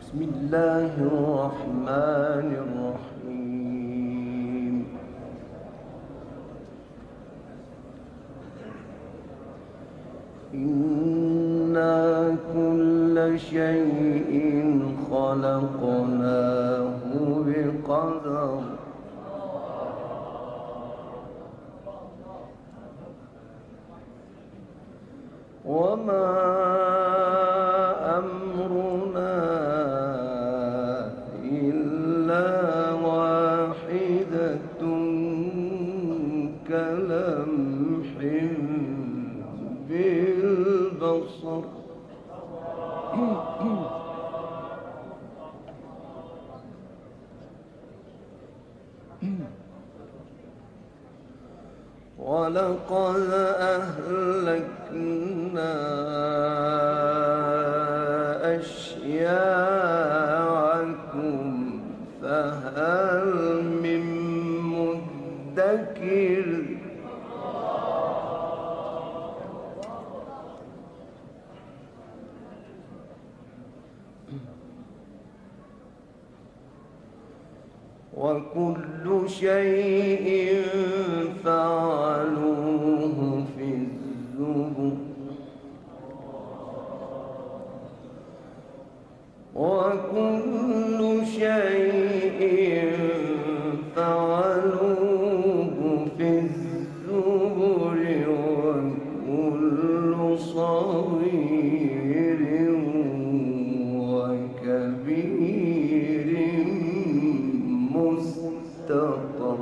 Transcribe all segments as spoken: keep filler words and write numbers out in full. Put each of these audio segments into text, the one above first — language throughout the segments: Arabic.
بسم الله الرحمن الرحيم. إنا كل شيء خلقناه بقدر وما أمرنا إلا واحدة كلمح بالبصر ولقد أهلكنا أشياعكم فهل من مدكر وكل شيء فعلوه في الزبر وكل شيء فعلوه في الزبر وكل صغير وكبير مستطر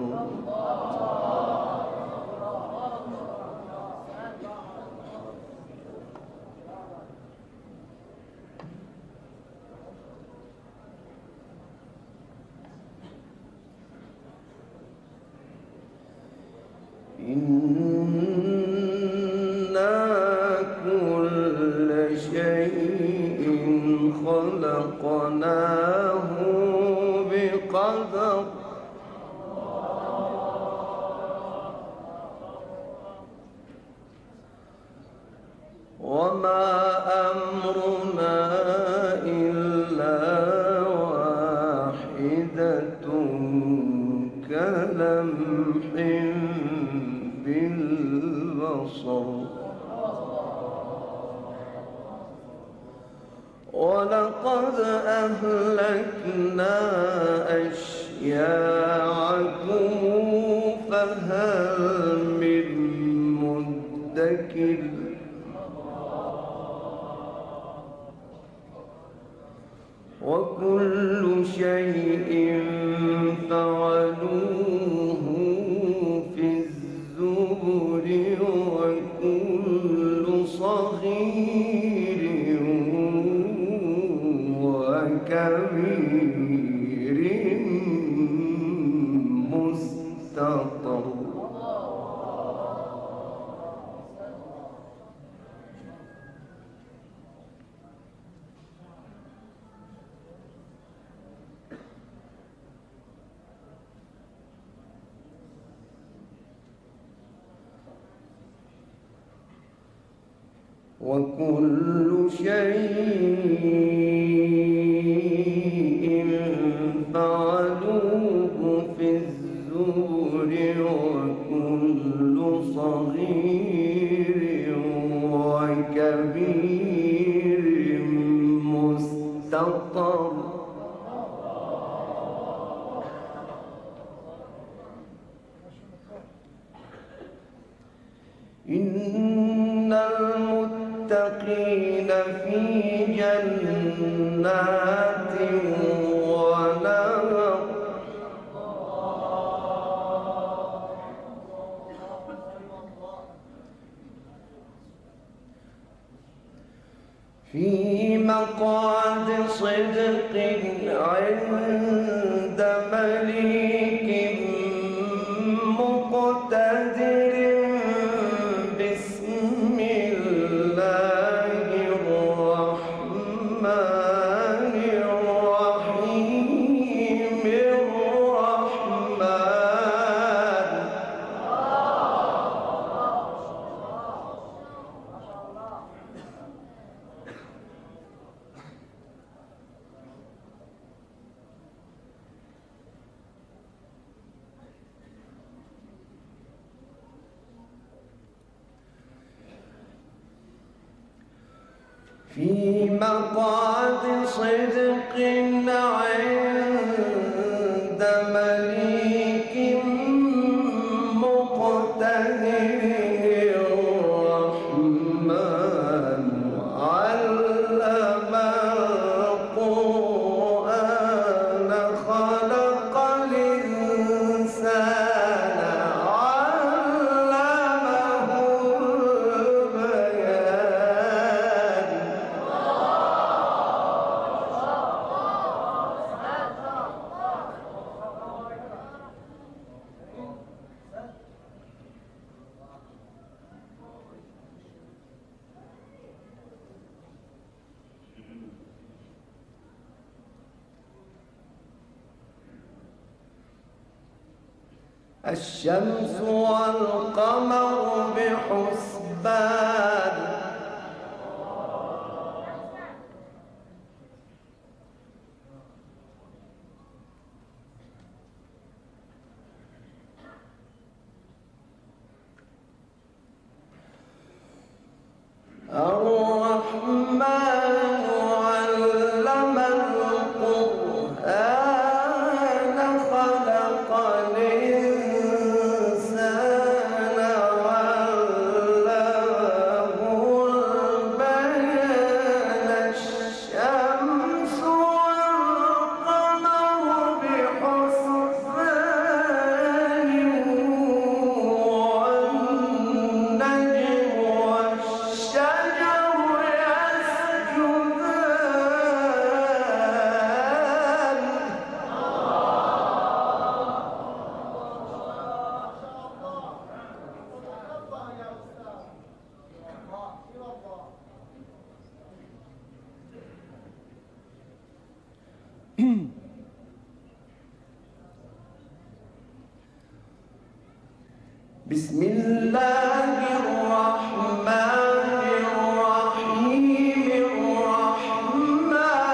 إنا كل شيء خلقناه بقدر وما أمرنا إلا واحدة كلمح بالبصر ولقد أهلكنا أشياعكم فهل من مدكر وكل شيء فعلوه في الزبر وكل صغير وكبير مستطر وكل شيء فعلوه في الزبر وكل صغير وكبير مستطر إن المتقين في جنات ونهر في مقعد صدق عند مليك مقتدر بسم الله الرحمن الرحيم الرحمن في مقعد صدق عند مليك مقتدر الرحمن علم القرآن خلق الإنسان علمه البيان. الشمس والقمر بحسبان الرحمن علم القرآن خلق الإنسان علمه البيان. الشمس والقمر بحسبان والنجم والشجر بسم الله الرحمن الرحيم. الرحمن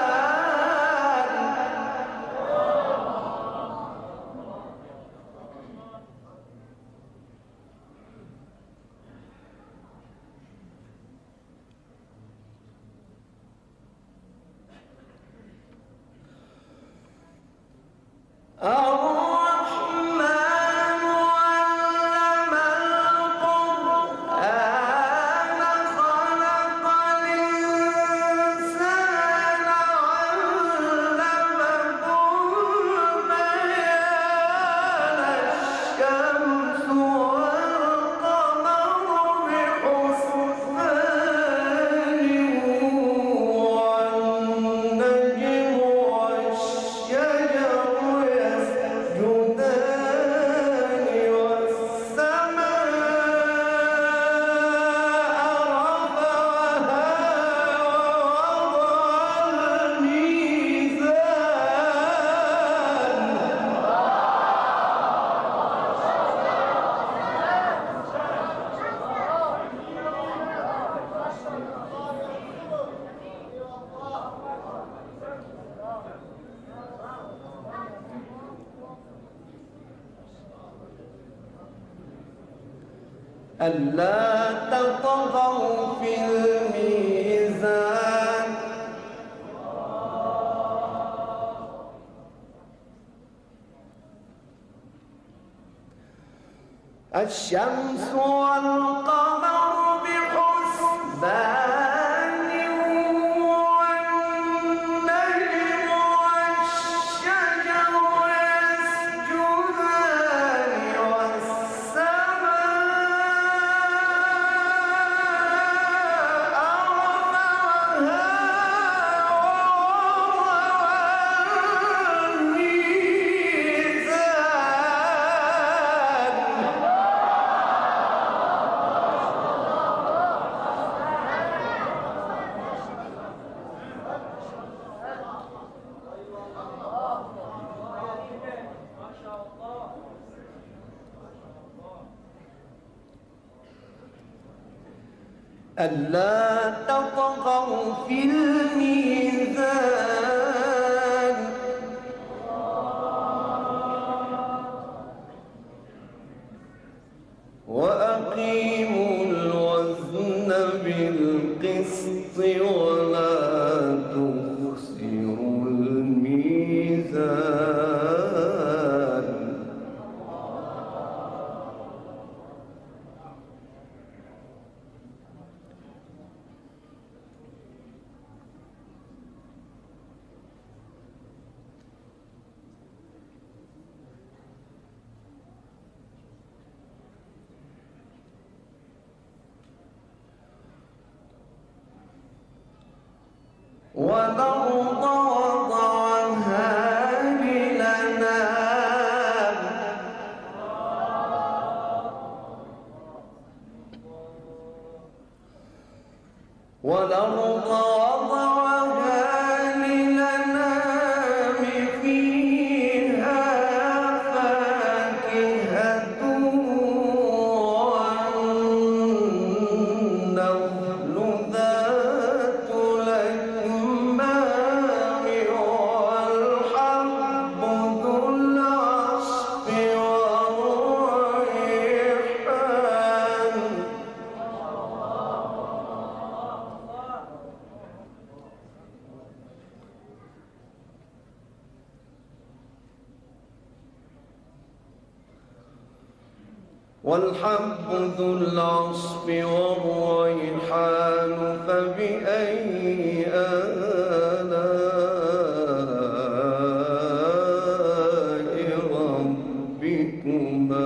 ألا تطغوا في الميزان. الشمس والقمر بحسبان والنجم والشجر يسجدان ألا تطغوا في الميزان. وأقيموا الوزن بالقسط ولا والأرض وضعها للأنام والأرض وضعها للأنام فيها فاكهة والنخل ذات الأكمام والحب ذو العصف والريحان والحب ذو العصف والريحان فبأي آلاء ربكما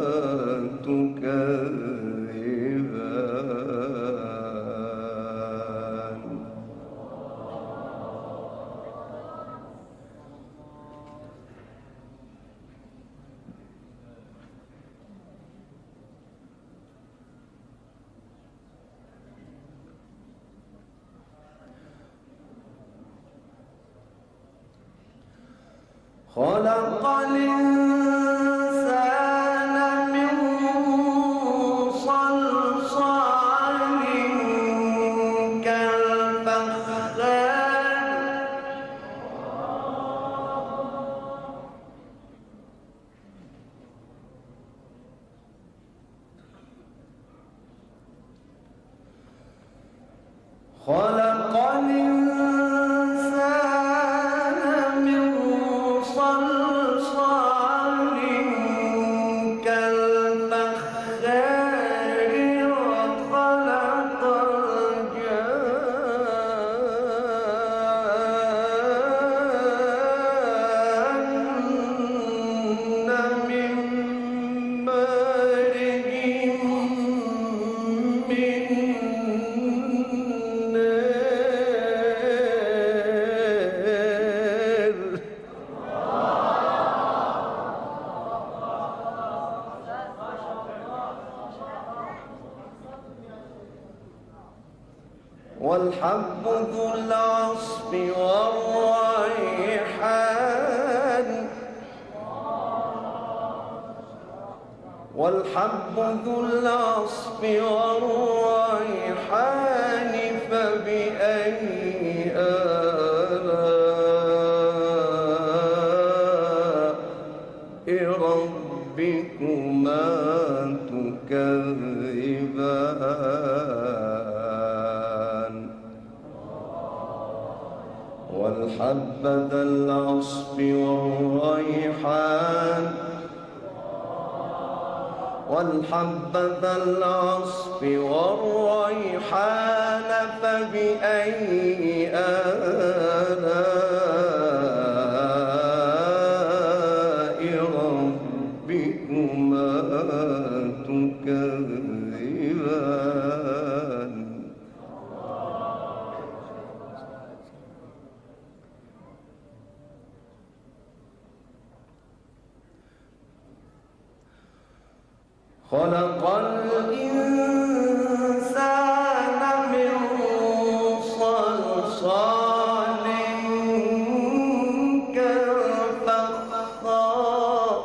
تكذبان خلق الإنسان من صلصال كالفخار خلق الإنسان من صلصال كالفخار وخلق الجان من مارج من والحب ذو العصف والريحان والحب ذو العصف والريحان فبأي آلاء ربكما تكذبان والحب ذا العصف والريحان والحب ذا العصف والريحان فبأي آلاء ربكما تكذبان خلق الإنسان من صلصال كالفخار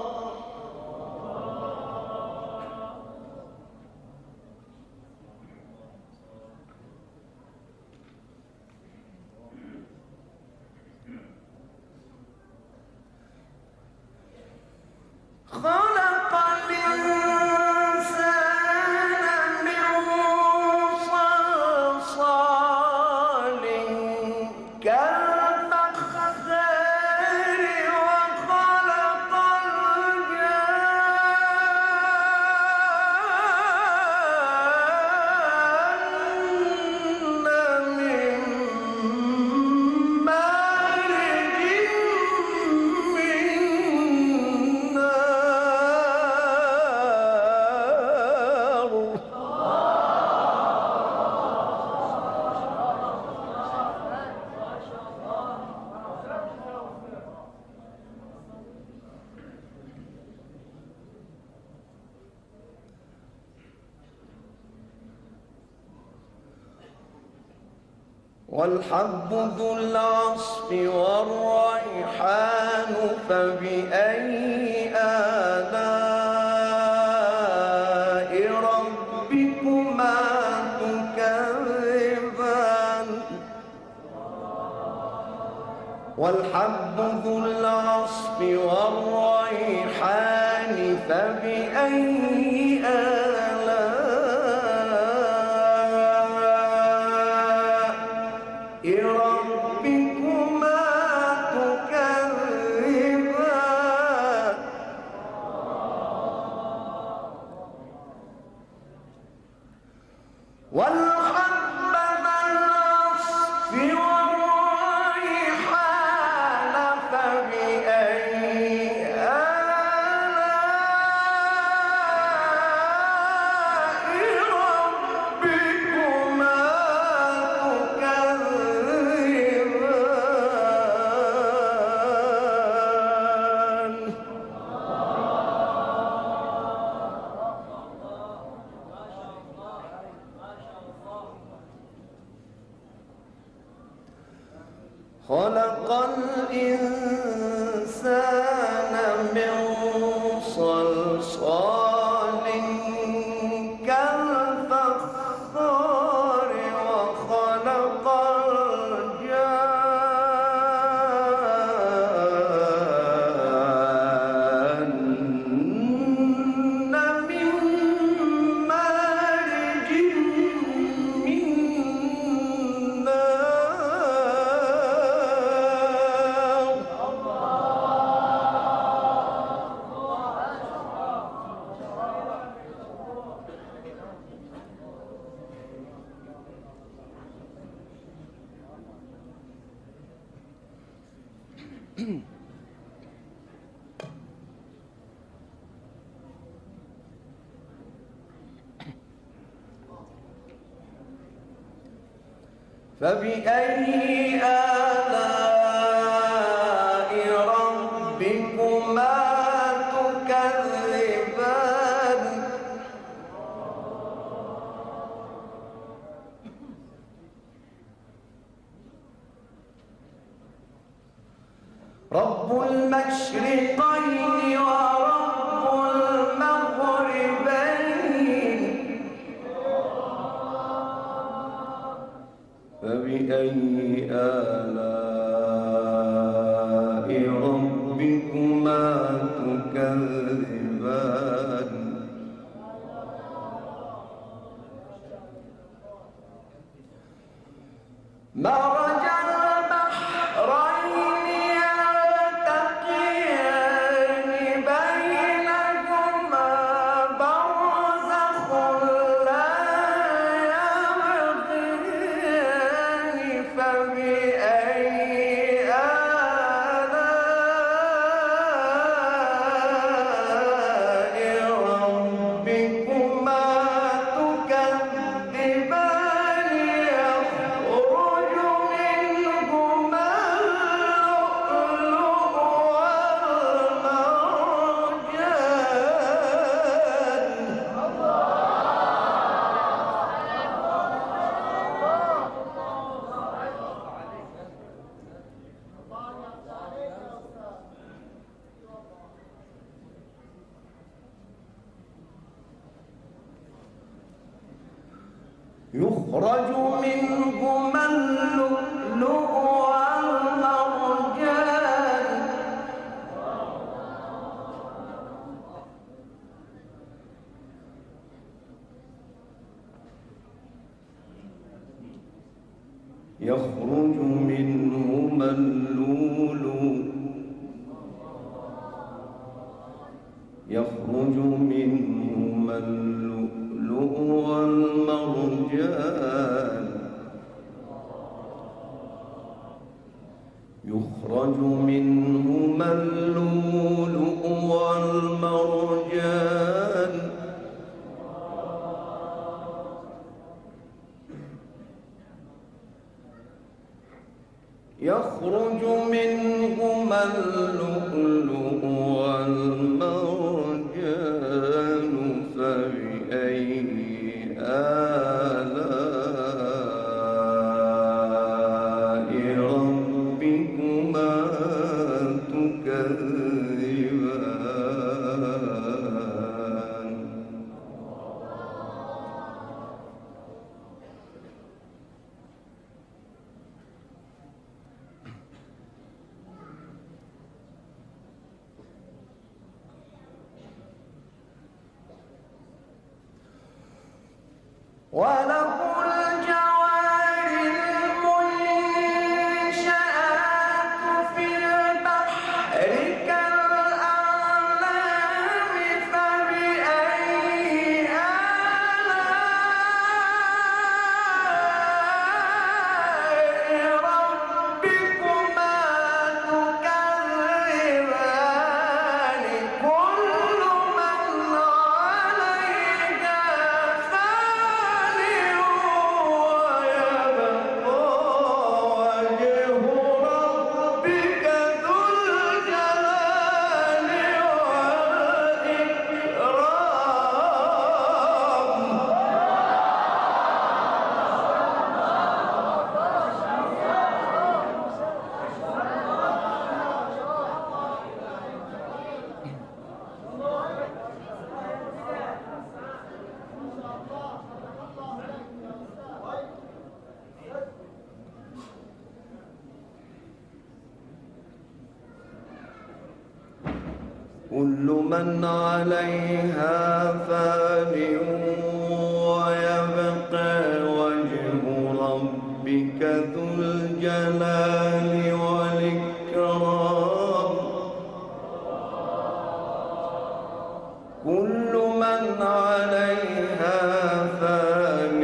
خلق الإنسان والحب ذو العصف والريحان فبأي آلاء ربكما تكذبان والحب ذو العصف والريحان فبأي آلاء ربكما تكذبان والحب ذا العصف والريحان فبأي خلق الإنسان من صلصال كالفخار وخلق الجان من مارج من نار فبأي آلاء ربكما تكذبان رب المشرقين ورب المغربين فبأي آلاء ربكما تكذبان مرج البحرين يلتقيان بينهما برزخ لا يبغيان فبأي آلاء ربكما تكذبان يخرج منهما اللؤلؤ والمرجان يخرج منهما اللؤلؤ والمرجان يخرج منهما اللؤلؤ يخرج منهما اللؤلؤ والمرجان يخرج منهما اللؤلؤ والمرجان يخرج منهما اللؤلؤ والمرجان فبأي آلاء وله الجوار المنشآت في البحر كالأعلام فبأي آلاء ربكما تكذبان كل من عليها فان ويبقى وجه ربك ذو الجلال والإكرام. كل من عليها فان ويبقى وجه ربك ذو الجلال والإكرام. كل من عليها فان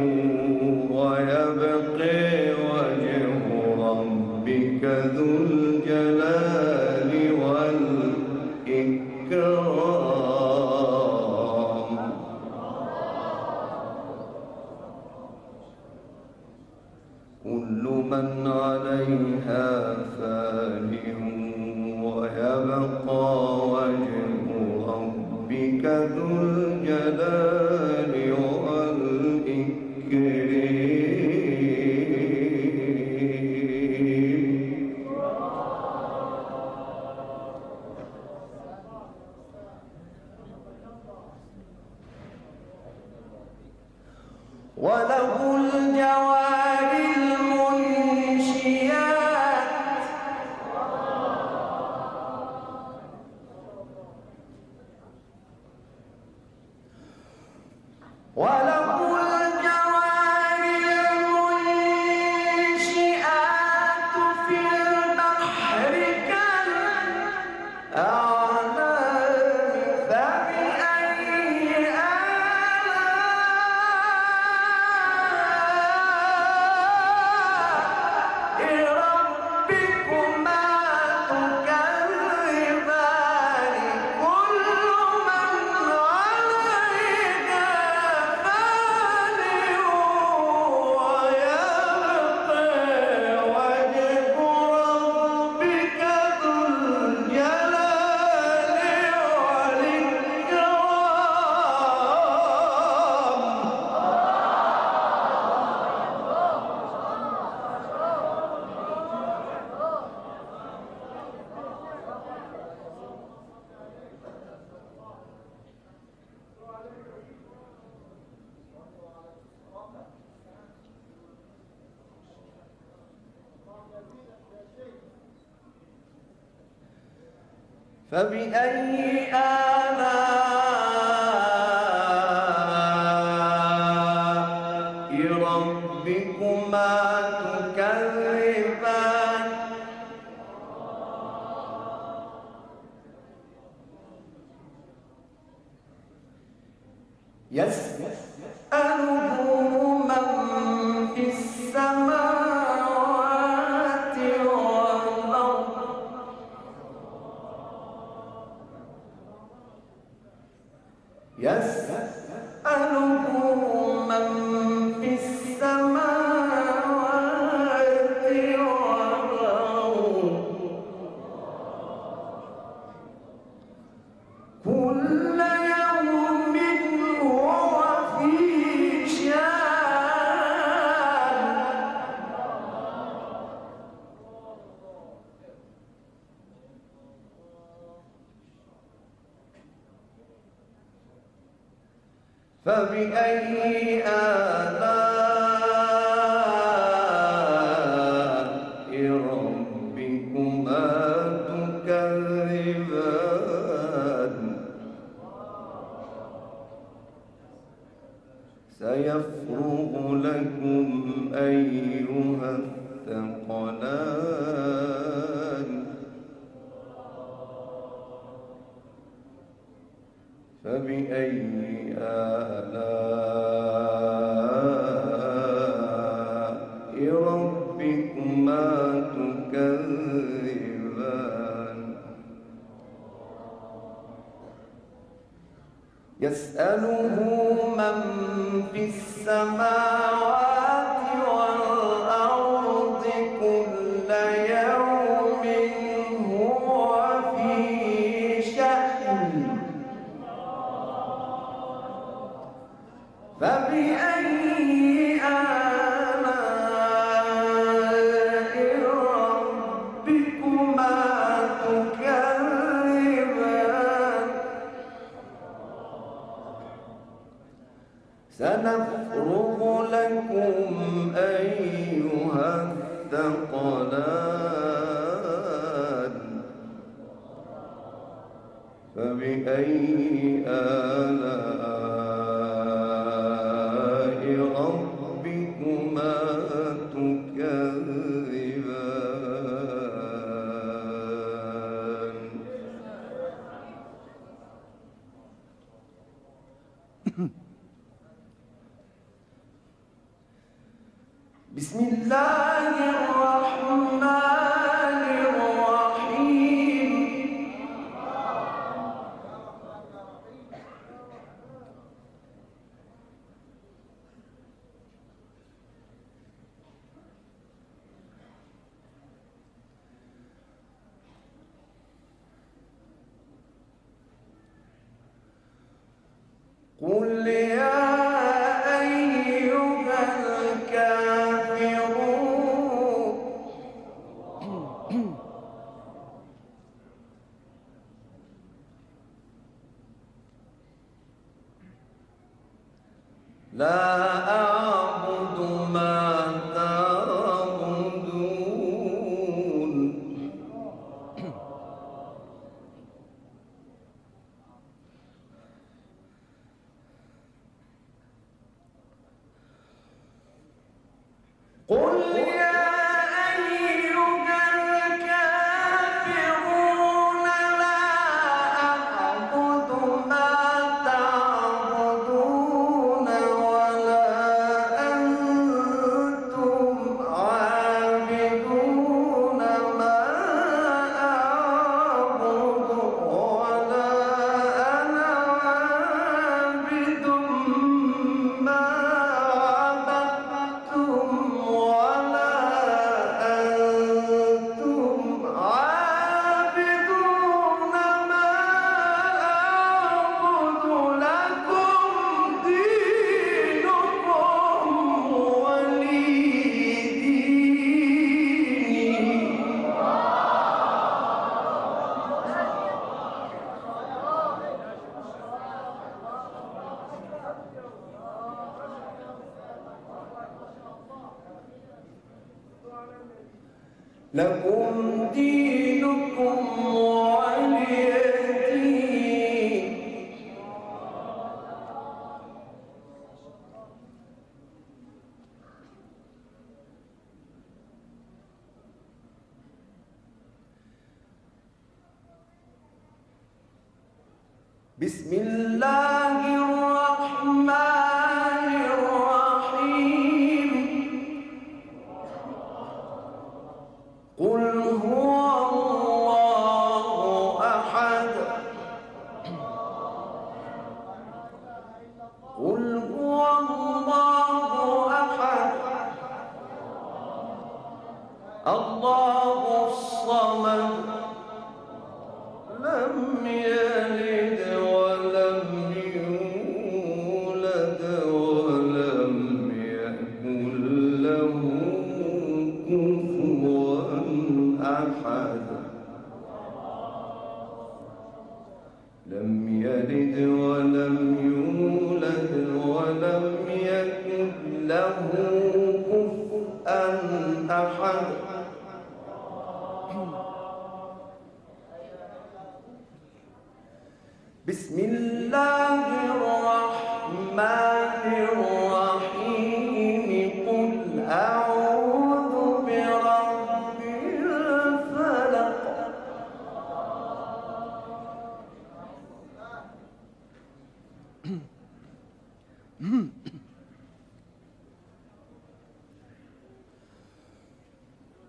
ويبقى وجه ربك ذو الجلال والإكرام. كل من عليها فان ويبقى وجه ربك ذو الجلال والإكرام. وله الجوار المنشيات وله الجوار المنشآت في البحر كالأعلام فبأي آلاء ربكما تكذبان كل من عليها فان ويبقى وجه ربك ذو الجلال والإكرام. فبأي آلاء ربكما تكذبان. يسأله من في السماوات والأرض يسأله من في السماوات والأرض كل يوم هو في شأن. فبأي آلاء ربكما تكذبان. سيقول سنفرغ لكم أيها الثقلان فبأي آلاء ربكما تكذبان يسأله من في السماوات والأرض كل يوم هو في شأن فبأي آلاء ربكما تكذبان سنفرغ لكم أيها الثقلان فبأي آلاء ربكما تكذبان بسم الله الرحمن الرحيم قل يا أيها الكافرون لا أعبد ما تعبدون قل يا أيها الكافرون لا أعبد ما تعبدون ولا أنتم عابدون ما أعبد ولا أنا عابد ما عبدتم ولا أنتم عابدون ما أعبد لكم دينكم ولي دين لكم دينكم ولي دين بسم الله الرحمن الرحيم قل هو الله أحد قل هو الله أحد الله الصمد لم يلد ولم يولد ولم يكن له كفوا أحد لم يلد ولم يولد ولم يكن له كفوا أحد بسم الله الرحمن الرحيم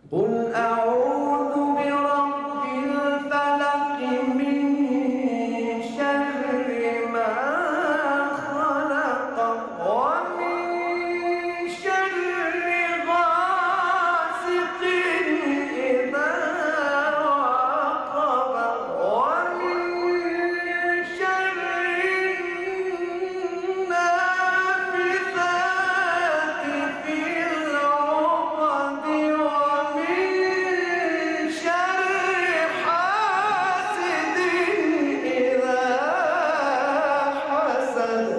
قل أعوذ برب الفلق من شر ما خلق ومن شر غاسق إذا وقب ومن شر النافثات في العقد ومن شر حاسد إذا حسد.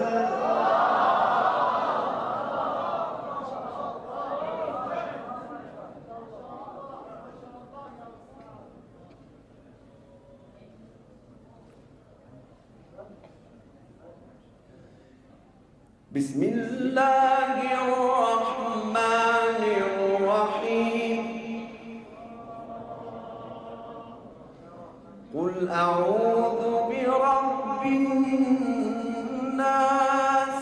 بسم الله الرحمن الرحيم. قل أعوذ برب الناس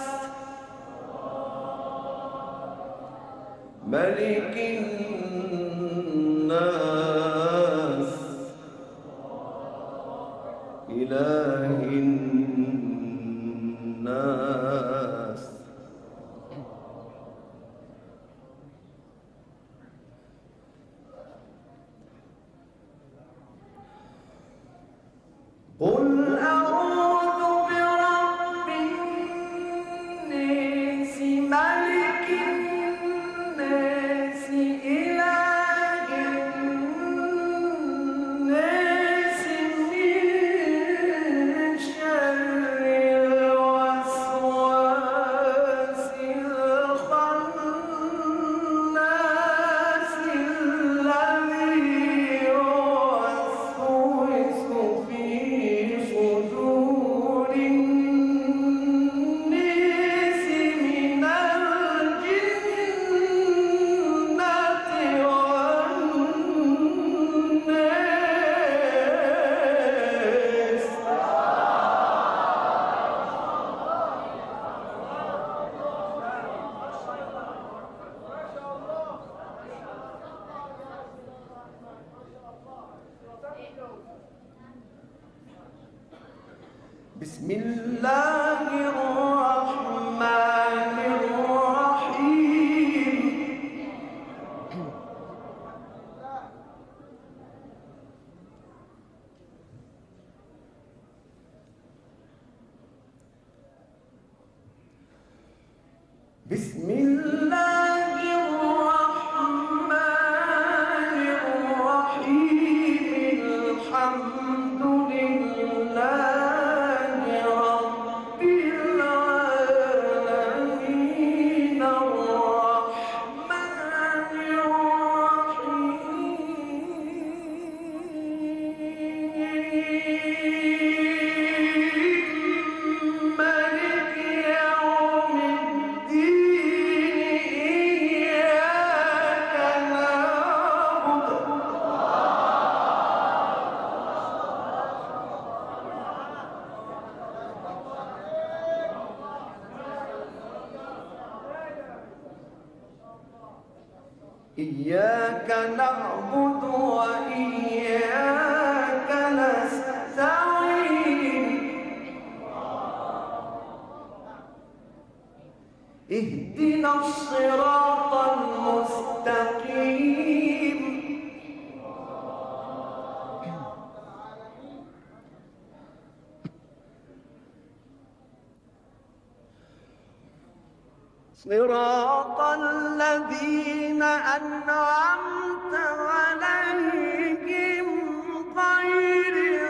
ملك الناس إله الناس. قل أعوذ برب الناس ملك الناس إله الناس من شر الوسواس الخناس الذي يوسوس في صدور الناس من الجنة والناس. بسم الله الرحمن الرحيم. بسم الله الرحمن الرحيم. الحمد لله رب العالمين الرحمن الرحيم مالك يوم الدين إياك نعبد إياك نعبد وإياك نستعين. اهدنا الصراط المستقيم. صراط الذين أنعمت عليهم غير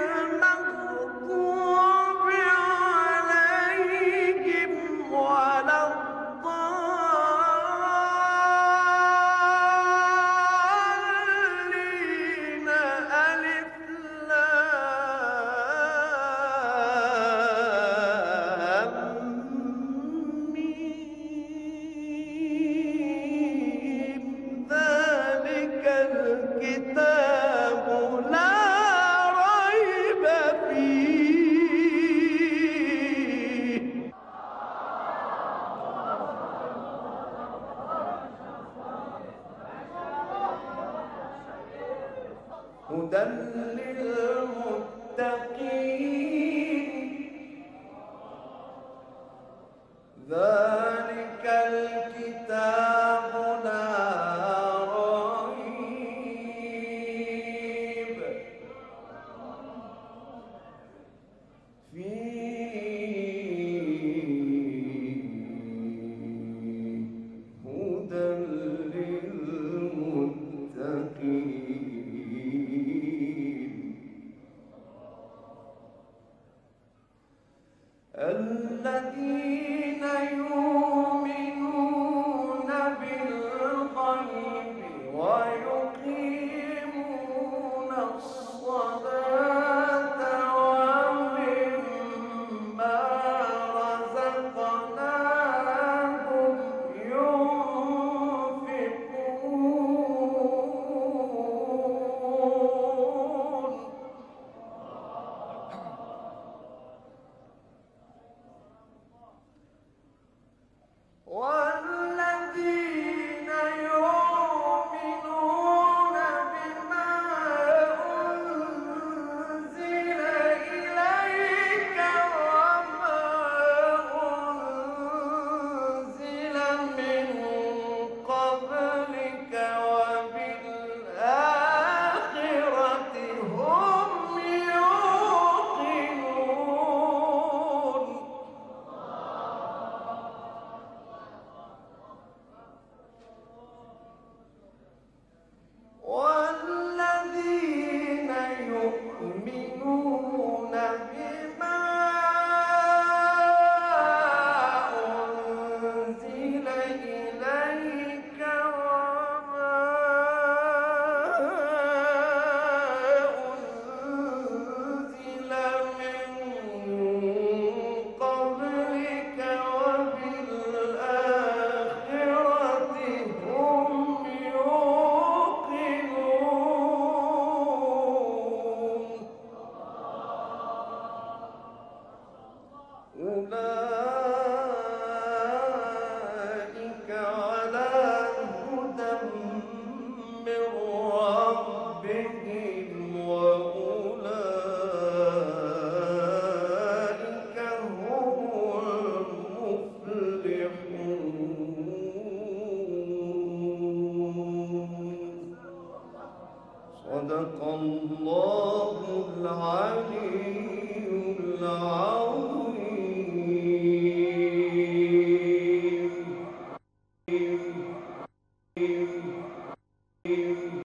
المغضوب عليهم ولا الضالين. ألف لام ميم ذلك هدى لله